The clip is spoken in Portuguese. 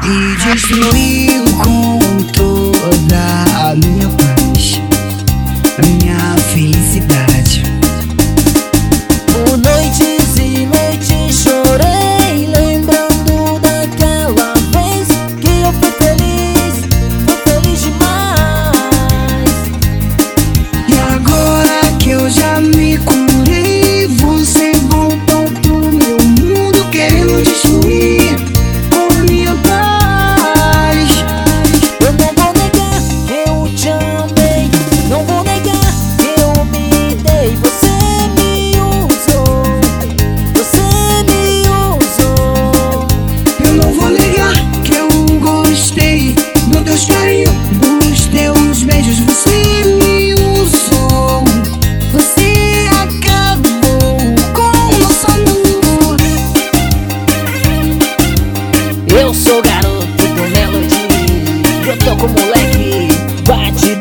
e destruiu com toda a minha paz, a minha felicidade. Por noites e noites chorei, lembrando daquela vez que eu fui feliz demais. E agora que eu já me curei, você voltou pro meu mundo querendo destruir com a minha paz. Eu não vou negar que eu te amei, não vou negar que eu me dei. Você me usou, você me usou. Eu não vou negar que eu gostei do teu carinho, dos teus beijos. Você me usou, você acabou com o nosso amor. Eu sou garoto do Melody, eu tô com moleque, bate